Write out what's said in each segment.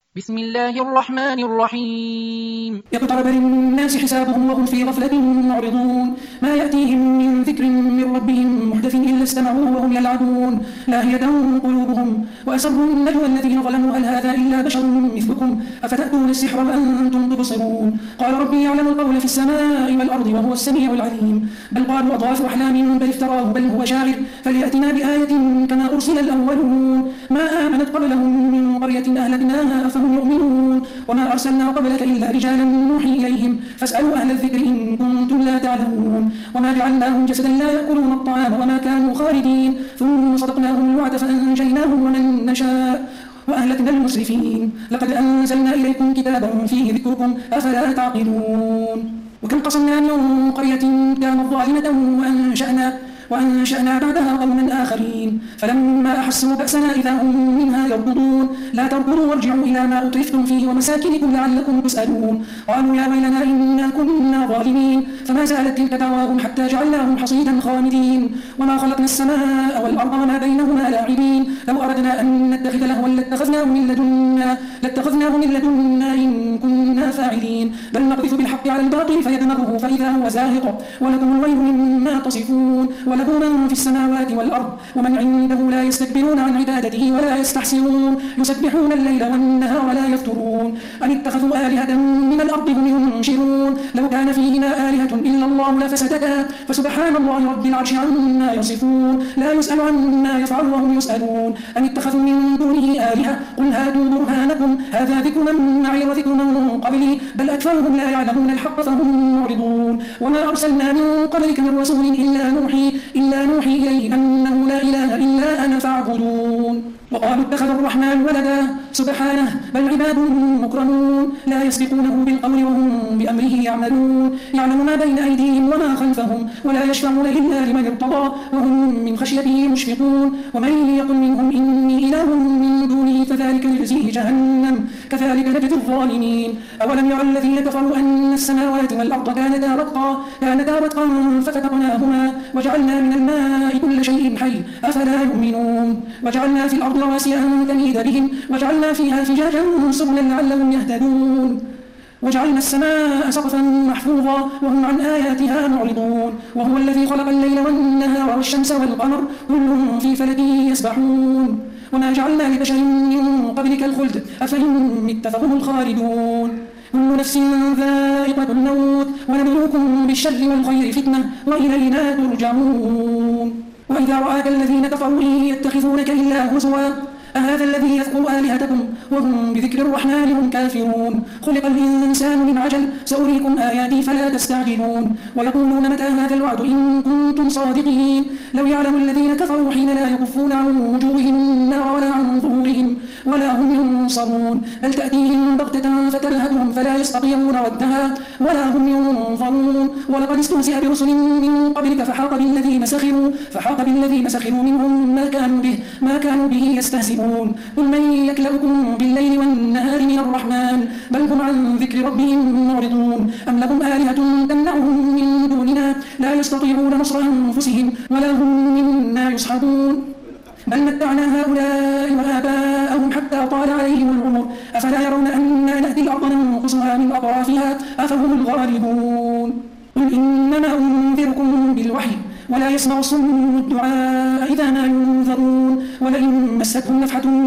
بسم الله الرحمن الرحيم اقترب للناس حسابهم وهم في غفلة معرضون ما يأتيهم من ذكر من ربهم محدث إلا استمعوه وهم يلعبون لاهية قلوبهم وأسروا النجوى الذين ظلموا هل هذا إلا بشر مثلكم أفتأتون السحر وأنتم تبصرون قال ربي يعلم القول في السماء والأرض وهو السميع العليم بل قالوا أضغاث أحلام بل افتراه بل هو شاعر فليأتنا بآية كما أرسل الأولون ما آمنت قبلهم من قرية أهلكناها أفهم يؤمنون وما أرسلنا قبلك إلا رجالا نوحي إليهم فاسألوا أهل الذكر إن كنتم لا تعلمون وما جعلناهم جسدا لا يأكلون الطعام وما كانوا خالدين ثم صدقناهم الوعد فأنجيناهم ومن نشاء وأهلكنا المسرفين لقد أنزلنا إليكم كتابا فيه ذكركم أفلا تعقلون وكم قصمنا من قرية كانت ظالمة وأنشأنا بعدها قوما آخرين فلما أحسوا بأسنا إذا هم منها يركضون لا تركضوا وارجعوا إلى ما أترفتم فيه ومساكنكم لعلكم تسألون قالوا يا ويلنا إنا كنا ظالمين فما زالت تلك دعواهم حتى جعلناهم حصيدا خامدين وما خلقنا السماء والأرض وما بينهما لاعبين لو أردنا أن نتخذ لهوا لاتخذناه من لدنا إن كنا فاعلين بل نقذف بالحق على الباطل فيدمغه فإذا هو زاهق ولكم الويل مما تصفون وله من في السماوات والأرض ومن عنده لا يستكبرون عن عبادته ولا يستحسرون يسبحون الليل والنهار ولا يفترون أن اتخذوا آلهة من الأرض هم ينشرون لو كان فيهما آلهة إلا الله لفسدتا فسبحان الله رب العرش عما يصفون لا يسأل عما يفعل وهم يسألون أن اتخذوا من دونه آلهة قل هاتوا برهانكم هذا ذكر من معي وذكر من قبلي بل أكثرهم لا يعلمون الحق فهم معرضون وما أرسلنا من قبلك من رسول إلا نوحي إليه أنه لا إله إلا أنا فاعبدون وقالوا اتخذ الرحمن ولدا سبحانه بل عباد مكرمون لا يسبقونه بالقول وهم بأمره يعملون يعلم ما بين أيديهم وما خلفهم ولا يشفعون إلا لمن ارتضى وهم من خشيته مشفقون ومن يقل منهم إني إله من دونه فذلك نجزيه جهنم كذلك نجزي الظالمين أولم يرى الذين كفروا أن السماوات والأرض كانتا رتقا ففتقناهما وجعلنا من الماء كل شيء حي أفلا يؤمنون وجعلنا في الأرض رواسي أن تميد بهم وجعلنا فيها فجاجا سبلا لعلهم يهتدون وجعلنا السماء سقفا محفوظا وهم عن آياتها معرضون وهو الذي خلق الليل والنهار والشمس والقمر كل في فلك يسبحون وما جعلنا لبشر من قبلك الخلد أفإن مت فهم الخالدون كل نفس ذائقة الموت ونبلوكم بالشر والخير فتنة وإلينا ترجعون وإذا رآك الذين كفروا يتخذونك إلا هزوا أهذا الذي يذكر آلهتكم وهم بذكر الرحمن هم كافرون خلق الإنسان من عجل سأريكم آياتي فلا تستعجلون ويقولون متى هذا الوعد إن كنتم صادقين لو يعلم الذين كفروا حين لا يكفون عن وجوههم النار ولا عن ظهورهم ولا هم ينصرون بل تأتيهم بغتة فتلهبهم فلا يستطيعون ردها ولا هم ينظرون ولقد استهزئ برسل من قبلك فحاق بالذين سخروا منهم ما كانوا به يستهزئون قل من يكلؤكم بالليل والنهار من الرحمن بل هم عن ذكر ربهم معرضون أم لهم آلهة تمنعهم من دوننا لا يستطيعون نصر أنفسهم ولا هم منا يصحبون بل متعنا هؤلاء وآباءهم حتى طال عليهم العمر أفلا يرون أنا نأتي الأرض ننقصها من أطرافها أفهم الغالبون قل إنما أنذركم بالوحي ولا يسمع الصم الدعاء إذا ما ينذرون ولئن مستهم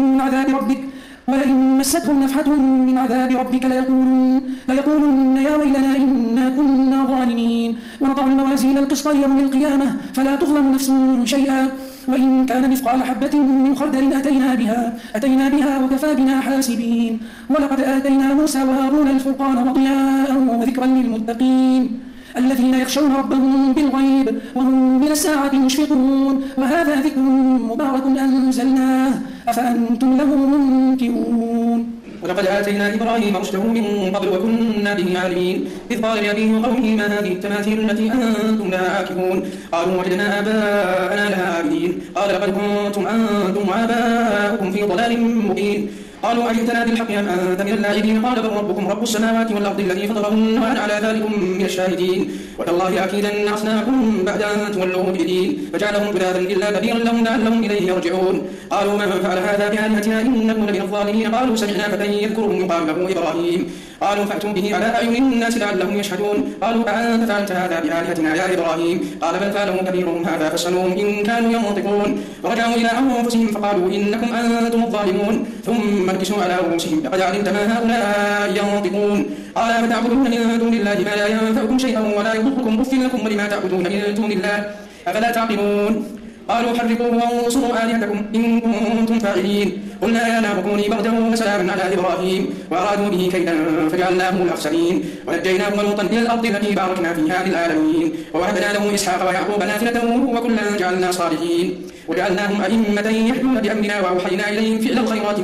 نفحة من عذاب ربك ليقولن يا ويلنا إنا كنا ظالمين ونضع الموازين القسط يوم القيامة فلا تظلم نفس شيئا وإن كان مثقال حبة من خردل أتينا بها وكفى بنا حاسبين ولقد آتينا موسى وهارون الفرقان وضياء وذكرا للمتقين الذين يخشون ربهم بالغيب وهم من الساعة مشفقون وهذا ذكر مبارك أنزلناه أفأنتم له منكرون ولقد آتينا إبراهيم رشده من قبل وكنا به عالمين إذ قال لأبيه وقومه ما هذه التماثيل التي أنتم لها عاكفون قالوا وجدنا آباءنا لها عابدين قال لقد كنتم أنتم وآباؤكم في ضلال مبين قالوا أجئتنا بالحق أم أنت من اللاعبين قال بل ربكم رب السماوات والأرض الذي فطرهن وأنا على ذلكم من الشاهدين وتالله لأكيدن أصنامكم بعد أن تولوا مدبرين فجعلهم جذاذا إلا كبيرا لهم لعلهم إليه يرجعون قالوا من فعل هذا بآلهتنا إنه لمن الظالمين قالوا سمعنا فتى يذكرهم يقال له إبراهيم قالوا فأتوا به على أعين الناس لعلهم يشهدون قالوا أأنت فعلت هذا بآلهتنا يا إبراهيم قال بل فعله كبيرهم هذا فاسألوهم إن كانوا ينطقون فرجعوا إلى أنفسهم فقالوا إنكم أنتم الظالمون ثم نكسوا على رؤوسهم لقد علمت ما هؤلاء ينطقون قال فتعبدون من دون الله ما لا ينفعكم شيئا ولا يضركم أف لكم ولما تعبدون من دون الله أفلا تعقلون قالوا حرقوه وانصروا آلهتكم إن كنتم فاعلين قلنا يا نار كوني بردا وسلاما على إبراهيم وأرادوا به كيدا فجعلناهم الأخسرين ونجيناه ولوطا إلى الأرض التي باركنا فيها للعالمين ووهبنا له إسحاق ويعقوب نافلة وكلا جعلنا صالحين وجعلناهم أئمة يهدون بأمرنا وأوحينا إليهم فعل الخيرات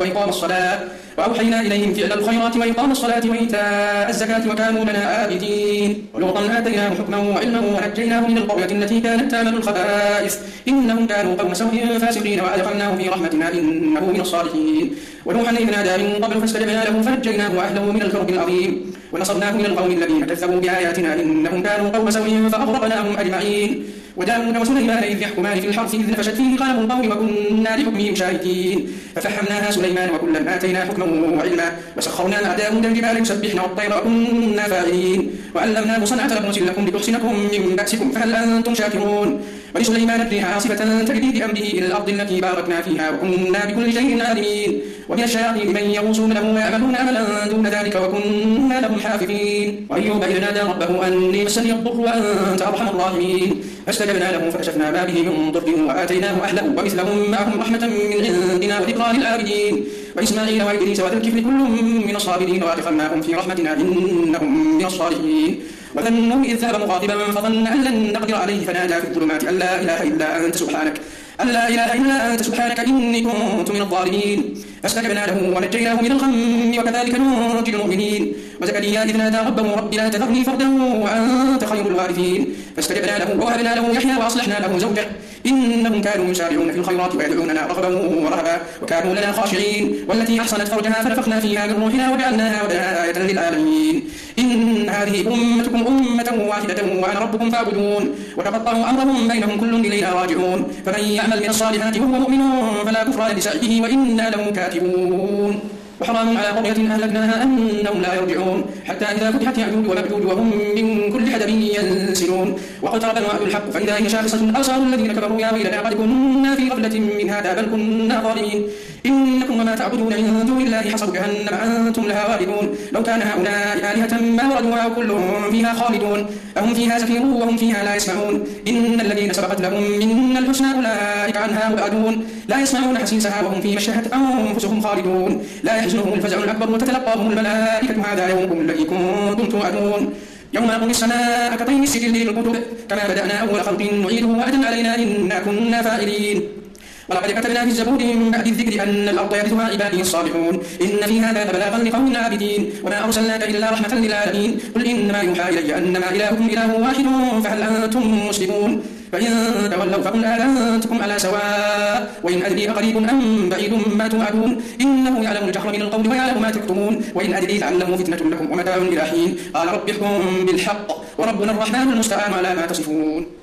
وإقام الصلاة وإيتاء الزكاة وكانوا لنا عابدين ولوطا آتيناه حكما وعلما ونجيناه من القرية التي كانت تعمل الخبائث إنهم كانوا قوم سوء فاسقين وأدخلناه في رحمتنا إنه من الصالحين ونوحا إذ نادى من قبل فاستجبنا له فنجيناه وأهله من الكرب العظيم ونصرناه من القوم الذين كذبوا بآياتنا إنهم كانوا قوم سوء فأغرقناهم أجمعين وداود وسليمان إذ يحكمان في الحرث إذ نفشت فيه غنم القوم وكنا لحكمهم شاهدين ففحمناها سليمان وكلا آتينا حكما وعلما وسخرنا مع داود الجبال يسبحن والطير وكنا فاعلين وعلمناه صنعة لبوس لكم لتحصنكم من بأسكم فهل أنتم شاكرون ولسليمان الريح عاصفة تجري بأمره إلى الأرض التي باركنا فيها وكنا بكل شيء عالمين ومن الشياطين من يغوصون له ويعملون عملا دون ذلك وكنا لهم حافظين وأيوب إذ نادى ربه أني مسني الضر وأنت أرحم الراحمين فاستجبنا له فكشفنا ما به من ضر وآتيناه أهله ومثلهم معهم رحمة من عندنا وذكرى للعابدين وإسماعيل وإدريس وذا الكفل كل من الصابرين وأدخلناهم في رحمتنا إنهم من الصالحين وذنون إذ ذهب مغاضبا فظن أن لن نقدر عليه فنادى في الظلمات أن لا إله إلا أنت سبحانك إني كنت من الظالمين فاستجبنا له ونجيناه من الغم وكذلك ننجي المؤمنين وزكريا إذ نادى ربه رب لا تذرني فردا وأنت خير الوارثين فاستجبنا له ووهبنا له يحيى وأصلحنا له زوجه إنهم كانوا يسارعون في الخيرات ويدعوننا رغبا ورهبا وكانوا لنا خاشعين والتي أحصنت فرجها فنفخنا فيها من روحنا وجعلناها آية للعالمين إن هذه أمتكم أمة واحدة وأنا ربكم فاعبدون وتقطعوا أمرهم بينهم كل إلينا راجعون فمن يعمل من الصالحات وهو مؤمن فلا كفران لسعيه وإنا له كاتبون وحرام على قرية أهلكناها أنهم لا يرجعون حتى إذا فتحت يأجوج ومأجوج وهم من كل حدب ينسلون واقترب الوعد الحق فإذا هي شاخصة أبصار الذين كفروا يا ويلنا قد كنا في غفلة من هذا بل كنا ظالمين إنكم وما تعبدون من دون الله حصب جهنم أنتم لها واردون لو كان هؤلاء آلهة ما وردوها كلهم فيها خالدون أهم فيها زفير وهم فيها لا يسمعون إن الذين سبقت لهم من الحسنى أولئك عنها مبعدون لا يسمعون حسيسها وهم فيما اشتهت أنفسهم خالدون لا يحزنهم الفزع الأكبر وتتلقاهم الملائكة هذا يومكم الذي كنتم توعدون يوم نطوي السماء كطي السجل للكتب كما بدأنا أول خلق نعيده وعدا علينا إنا كنا فاعلين ولقد كتبنا في الزبور من بعد الذكر أن الأرض يرثها عبادي الصالحون إن في هذا لبلاغا لقوم عابدين وما أرسلناك إلا رحمة للعالمين قل إنما يوحى إلي أنما إلهكم إله واحد فهل أنتم مسلمون فإن تولوا فقل آذنتكم على سواء وإن أدري أقريب أم بعيد ما توعدون إنه يعلم الجهر من القول ويعلم ما تكتمون وإن أدري لعله فتنة لكم ومتاع إلى حين قال رب احكم بالحق وربنا الرحمن المستعان على ما تصفون